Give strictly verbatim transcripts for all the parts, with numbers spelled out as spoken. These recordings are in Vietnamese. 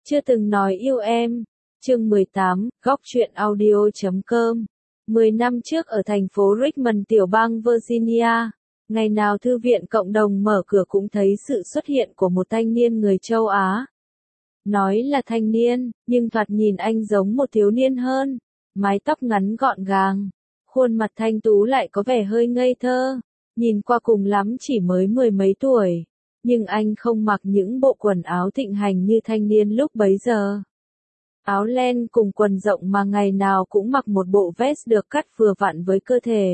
Chưa từng nói yêu em. Chương mười tám, góc truyện audio chấm com. Mười năm trước ở thành phố Richmond tiểu bang Virginia, ngày nào thư viện cộng đồng mở cửa cũng thấy sự xuất hiện của một thanh niên người châu Á. Nói là thanh niên, nhưng thoạt nhìn anh giống một thiếu niên hơn, mái tóc ngắn gọn gàng, khuôn mặt thanh tú lại có vẻ hơi ngây thơ, nhìn qua cùng lắm chỉ mới mười mấy tuổi. Nhưng anh không mặc những bộ quần áo thịnh hành như thanh niên lúc bấy giờ. Áo len cùng quần rộng mà ngày nào cũng mặc một bộ vest được cắt vừa vặn với cơ thể.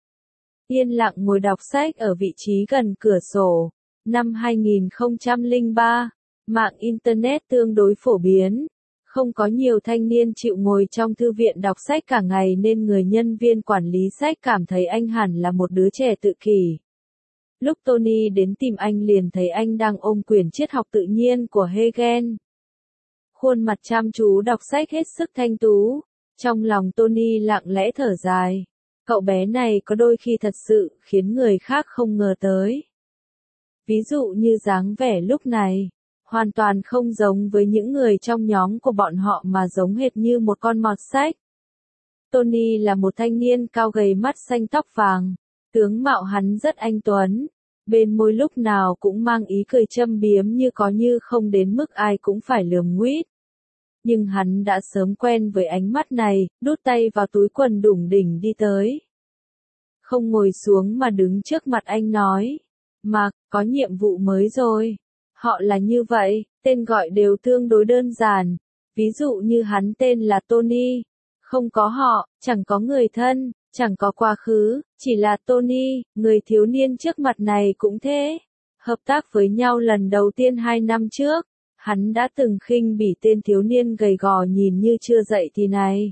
Yên lặng ngồi đọc sách ở vị trí gần cửa sổ. Năm hai nghìn không trăm lẻ ba, mạng Internet tương đối phổ biến. Không có nhiều thanh niên chịu ngồi trong thư viện đọc sách cả ngày nên người nhân viên quản lý sách cảm thấy anh hẳn là một đứa trẻ tự kỷ. Lúc Tony đến tìm anh liền thấy anh đang ôm quyển triết học tự nhiên của Hegel. Khuôn mặt chăm chú đọc sách hết sức thanh tú. Trong lòng Tony lặng lẽ thở dài. Cậu bé này có đôi khi thật sự khiến người khác không ngờ tới. Ví dụ như dáng vẻ lúc này, hoàn toàn không giống với những người trong nhóm của bọn họ mà giống hệt như một con mọt sách. Tony là một thanh niên cao gầy mắt xanh tóc vàng. Tướng mạo hắn rất anh tuấn, bên môi lúc nào cũng mang ý cười châm biếm như có như không đến mức ai cũng phải lườm nguýt. Nhưng hắn đã sớm quen với ánh mắt này, đút tay vào túi quần đủng đỉnh đi tới. Không ngồi xuống mà đứng trước mặt anh nói, Mark, có nhiệm vụ mới rồi. Họ là như vậy, tên gọi đều tương đối đơn giản, ví dụ như hắn tên là Tony. Không có họ, chẳng có người thân, chẳng có quá khứ, chỉ là Tony, người thiếu niên trước mặt này cũng thế. Hợp tác với nhau lần đầu tiên hai năm trước, hắn đã từng khinh bỉ tên thiếu niên gầy gò nhìn như chưa dậy thì này.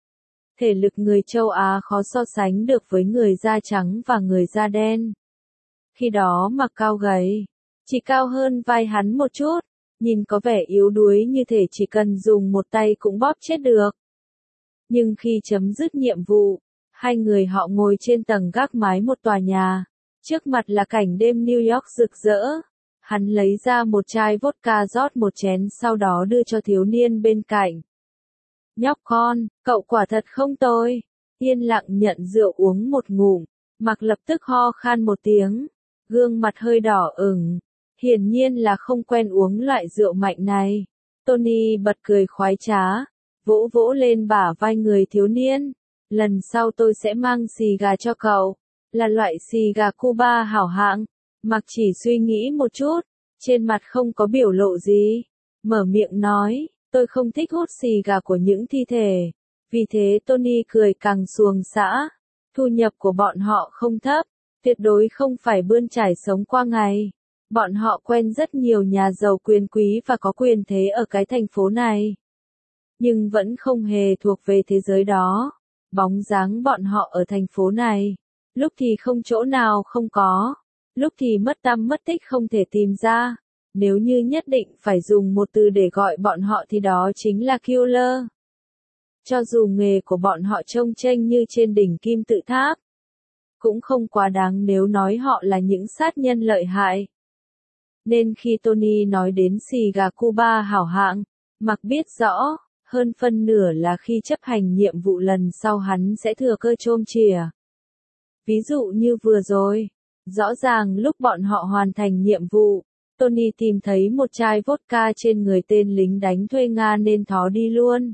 Thể lực người châu Á khó so sánh được với người da trắng và người da đen. Khi đó mặc cao gầy, chỉ cao hơn vai hắn một chút, nhìn có vẻ yếu đuối như thể chỉ cần dùng một tay cũng bóp chết được. Nhưng khi chấm dứt nhiệm vụ, hai người họ ngồi trên tầng gác mái một tòa nhà. Trước mặt là cảnh đêm New York rực rỡ. Hắn lấy ra một chai vodka rót một chén sau đó đưa cho thiếu niên bên cạnh. Nhóc con, cậu quả thật không tồi. Yên lặng nhận rượu uống một ngụm. Mặc lập tức ho khan một tiếng. Gương mặt hơi đỏ ửng. Hiển nhiên là không quen uống loại rượu mạnh này. Tony bật cười khoái trá. Vỗ vỗ lên bả vai người thiếu niên. Lần sau tôi sẽ mang xì gà cho cậu. Là loại xì gà Cuba hảo hạng. Mặc chỉ suy nghĩ một chút. Trên mặt không có biểu lộ gì. Mở miệng nói, tôi không thích hút xì gà của những thi thể. Vì thế Tony cười càng xuồng xã. Thu nhập của bọn họ không thấp. Tuyệt đối không phải bươn trải sống qua ngày. Bọn họ quen rất nhiều nhà giàu quyền quý và có quyền thế ở cái thành phố này. Nhưng vẫn không hề thuộc về thế giới đó. Bóng dáng bọn họ ở thành phố này, lúc thì không chỗ nào không có, lúc thì mất tăm mất tích không thể tìm ra. Nếu như nhất định phải dùng một từ để gọi bọn họ thì đó chính là killer. Cho dù nghề của bọn họ trông chênh như trên đỉnh kim tự tháp, cũng không quá đáng nếu nói họ là những sát nhân lợi hại. Nên khi Tony nói đến xì gà Cuba hảo hạng, Mark biết rõ. Hơn phân nửa là khi chấp hành nhiệm vụ lần sau hắn sẽ thừa cơ chôm chìa. Ví dụ như vừa rồi, rõ ràng lúc bọn họ hoàn thành nhiệm vụ, Tony tìm thấy một chai vodka trên người tên lính đánh thuê Nga nên thó đi luôn.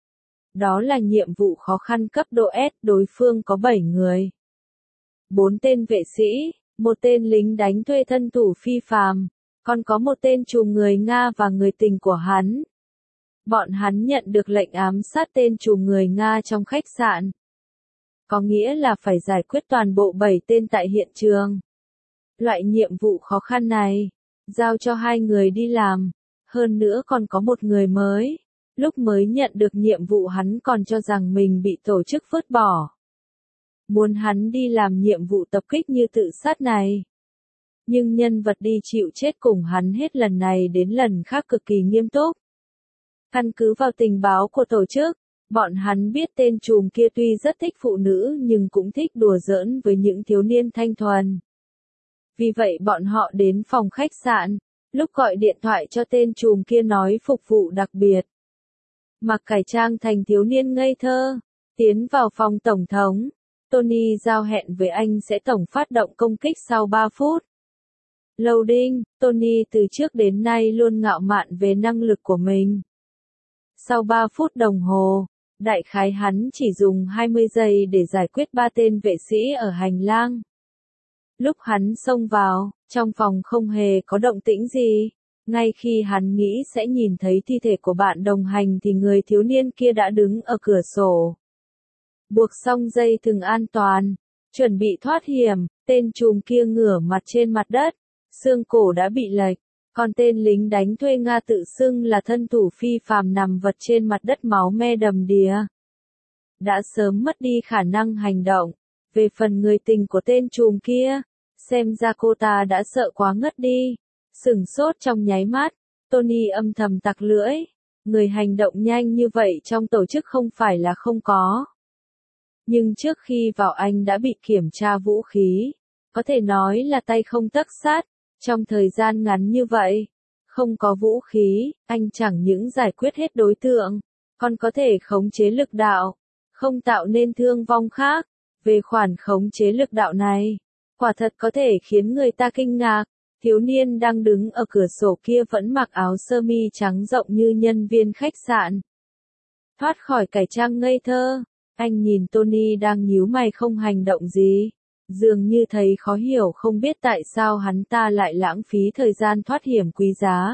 Đó là nhiệm vụ khó khăn cấp độ S, đối phương có bảy người. Bốn tên vệ sĩ, một tên lính đánh thuê thân thủ phi phàm, còn có một tên trùm người Nga và người tình của hắn. Bọn hắn nhận được lệnh ám sát tên trùm người Nga trong khách sạn. Có nghĩa là phải giải quyết toàn bộ bảy tên tại hiện trường. Loại nhiệm vụ khó khăn này, giao cho hai người đi làm. Hơn nữa còn có một người mới. Lúc mới nhận được nhiệm vụ hắn còn cho rằng mình bị tổ chức vứt bỏ. Muốn hắn đi làm nhiệm vụ tập kích như tự sát này. Nhưng nhân vật đi chịu chết cùng hắn hết lần này đến lần khác cực kỳ nghiêm túc. Căn cứ vào tình báo của tổ chức, bọn hắn biết tên trùm kia tuy rất thích phụ nữ nhưng cũng thích đùa giỡn với những thiếu niên thanh thuần. Vì vậy bọn họ đến phòng khách sạn, Lúc gọi điện thoại cho tên trùm kia nói phục vụ đặc biệt. Mặc cải trang thành thiếu niên ngây thơ, tiến vào phòng tổng thống. Tony giao hẹn với anh sẽ tổng phát động công kích sau ba phút. Loading, Tony từ trước đến nay luôn ngạo mạn về năng lực của mình. Sau ba phút đồng hồ, đại khái hắn chỉ dùng hai mươi giây để giải quyết ba tên vệ sĩ ở hành lang. Lúc hắn xông vào, trong phòng không hề có động tĩnh gì. Ngay khi hắn nghĩ sẽ nhìn thấy thi thể của bạn đồng hành thì người thiếu niên kia đã đứng ở cửa sổ. Buộc xong dây thừng an toàn, chuẩn bị thoát hiểm, tên trùm kia ngửa mặt trên mặt đất, xương cổ đã bị lệch, còn tên lính đánh thuê Nga tự xưng là thân thủ phi phàm nằm vật trên mặt đất máu me đầm đìa. Đã sớm mất đi khả năng hành động. Về phần người tình của tên trùm kia, xem ra cô ta đã sợ quá ngất đi. Sửng sốt trong nháy mắt, Tony âm thầm tặc lưỡi. Người hành động nhanh như vậy trong tổ chức không phải là không có. Nhưng trước khi vào anh đã bị kiểm tra vũ khí. Có thể nói là tay không tấc sắt. Trong thời gian ngắn như vậy, không có vũ khí, anh chẳng những giải quyết hết đối tượng, còn có thể khống chế lực đạo, không tạo nên thương vong khác. Về khoản khống chế lực đạo này, quả thật có thể khiến người ta kinh ngạc. Thiếu niên đang đứng ở cửa sổ kia vẫn mặc áo sơ mi trắng rộng như nhân viên khách sạn. Thoát khỏi cải trang ngây thơ, anh nhìn Tony đang nhíu mày không hành động gì. Dường như thấy khó hiểu không biết tại sao hắn ta lại lãng phí thời gian thoát hiểm quý giá.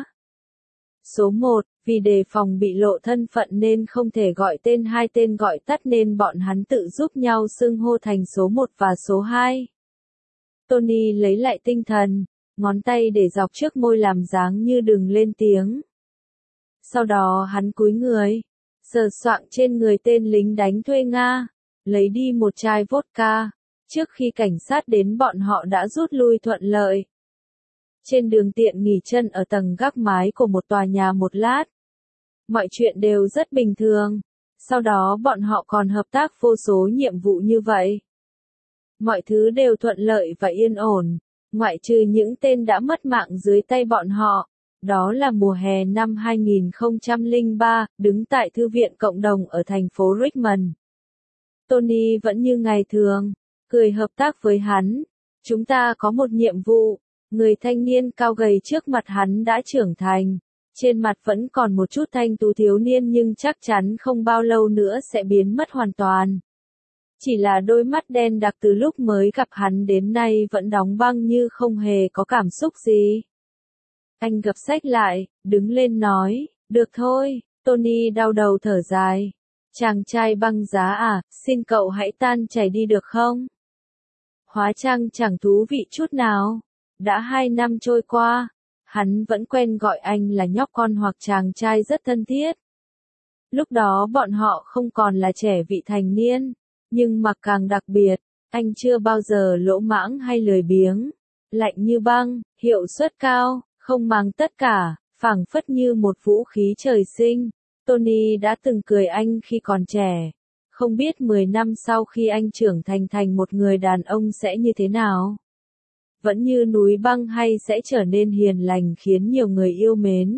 Số một, vì đề phòng bị lộ thân phận nên không thể gọi tên hai tên gọi tắt nên bọn hắn tự giúp nhau xưng hô thành số một và số hai. Tony lấy lại tinh thần, ngón tay để dọc trước môi làm dáng như đừng lên tiếng. Sau đó hắn cúi người, sờ soạng trên người tên lính đánh thuê Nga, lấy đi một chai vodka. Trước khi cảnh sát đến bọn họ đã rút lui thuận lợi. Trên đường tiện nghỉ chân ở tầng gác mái của một tòa nhà một lát. Mọi chuyện đều rất bình thường. Sau đó bọn họ còn hợp tác vô số nhiệm vụ như vậy. Mọi thứ đều thuận lợi và yên ổn, ngoại trừ những tên đã mất mạng dưới tay bọn họ. Đó là mùa hè năm hai nghìn không trăm lẻ ba, đứng tại thư viện cộng đồng ở thành phố Richmond. Tony vẫn như ngày thường, cười hợp tác với hắn. Chúng ta có một nhiệm vụ. Người thanh niên cao gầy trước mặt hắn đã trưởng thành. Trên mặt vẫn còn một chút thanh tú thiếu niên nhưng chắc chắn không bao lâu nữa sẽ biến mất hoàn toàn. Chỉ là đôi mắt đen đặc từ lúc mới gặp hắn đến nay vẫn đóng băng như không hề có cảm xúc gì. Anh gập sách lại, đứng lên nói, được thôi. Tony đau đầu thở dài. Chàng trai băng giá à, xin cậu hãy tan chảy đi được không? Hóa trang chẳng thú vị chút nào. Đã hai năm trôi qua, hắn vẫn quen gọi anh là nhóc con hoặc chàng trai rất thân thiết. Lúc đó bọn họ không còn là trẻ vị thành niên, nhưng mà càng đặc biệt, anh chưa bao giờ lỗ mãng hay lười biếng. Lạnh như băng, hiệu suất cao, không mang tất cả, phảng phất như một vũ khí trời sinh. Tony đã từng cười anh khi còn trẻ. Không biết mười năm sau khi anh trưởng thành thành một người đàn ông sẽ như thế nào? Vẫn như núi băng hay sẽ trở nên hiền lành khiến nhiều người yêu mến?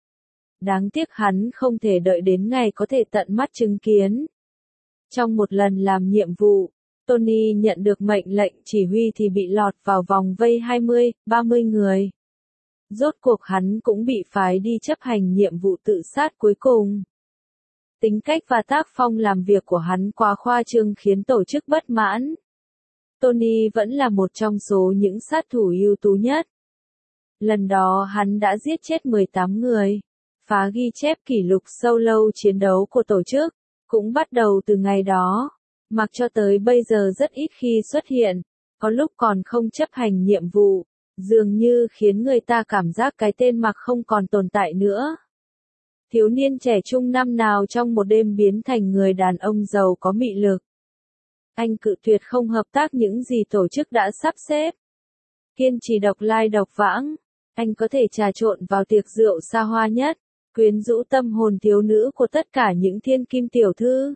Đáng tiếc hắn không thể đợi đến ngày có thể tận mắt chứng kiến. Trong một lần làm nhiệm vụ, Tony nhận được mệnh lệnh chỉ huy thì bị lọt vào vòng vây hai mươi, ba mươi người. Rốt cuộc hắn cũng bị phái đi chấp hành nhiệm vụ tự sát cuối cùng. Tính cách và tác phong làm việc của hắn quá khoa trương khiến tổ chức bất mãn. Tony vẫn là một trong số những sát thủ ưu tú nhất. Lần đó hắn đã giết chết mười tám người, phá ghi chép kỷ lục solo chiến đấu của tổ chức. Cũng bắt đầu từ ngày đó, mặc cho tới bây giờ rất ít khi xuất hiện, có lúc còn không chấp hành nhiệm vụ, dường như khiến người ta cảm giác cái tên Mặc không còn tồn tại nữa. Thiếu niên trẻ trung năm nào trong một đêm biến thành người đàn ông giàu có mị lực. Anh cự tuyệt không hợp tác những gì tổ chức đã sắp xếp. Kiên trì độc lai độc vãng, anh có thể trà trộn vào tiệc rượu xa hoa nhất, quyến rũ tâm hồn thiếu nữ của tất cả những thiên kim tiểu thư.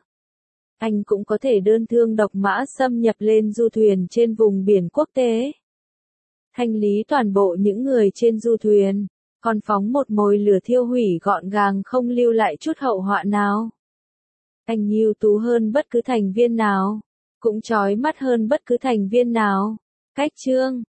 Anh cũng có thể đơn thương độc mã xâm nhập lên du thuyền trên vùng biển quốc tế. Thanh lý toàn bộ những người trên du thuyền, còn phóng một mồi lửa thiêu hủy gọn gàng không lưu lại chút hậu họa nào. Anh ưu tú hơn bất cứ thành viên nào, cũng chói mắt hơn bất cứ thành viên nào. Cách chương